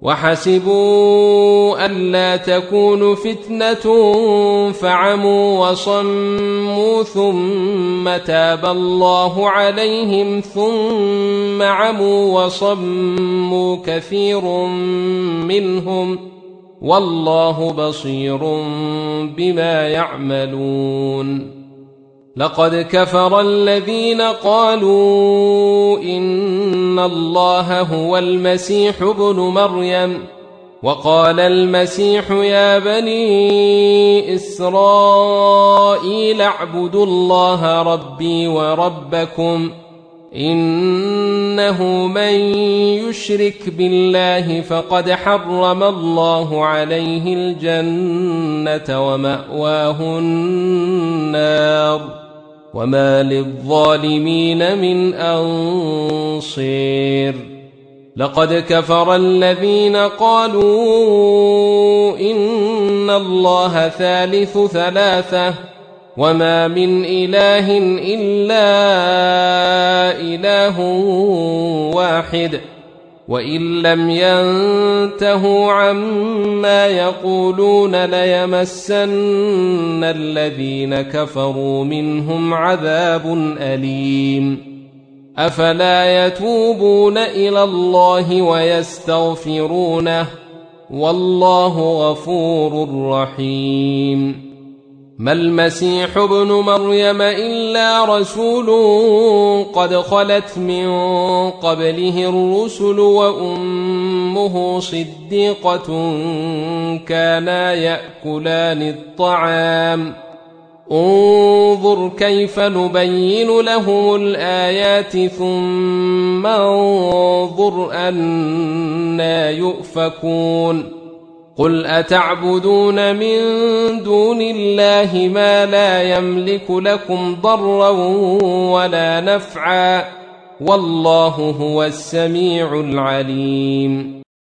وحسبوا ألا تكون فتنة فعموا وصموا ثم تاب الله عليهم ثم عموا وصموا كثير منهم والله بصير بما يعملون. لقد كفر الذين قالوا إن الله هو المسيح ابن مريم وقال المسيح يا بني إسرائيل اعبدوا الله ربي وربكم إنه من يشرك بالله فقد حرم الله عليه الجنة ومأواه النار وما للظالمين من أنصير. لقد كفر الذين قالوا إن الله ثالث ثلاثة وما من إله إلا إله واحد وإن لم ينتهوا عما يقولون ليمسن الذين كفروا منهم عذاب أليم. أفلا يتوبون إلى الله ويستغفرونه والله غفور رحيم. ما المسيح ابن مريم إلا رسول قد خلت من قبله الرسل وأمه صديقة كانا يأكلان الطعام انظر كيف نبين لهم الآيات ثم انظر أنى يؤفكون. قل أتعبدون من دون الله ما لا يملك لكم ضرا ولا نفعا والله هو السميع العليم.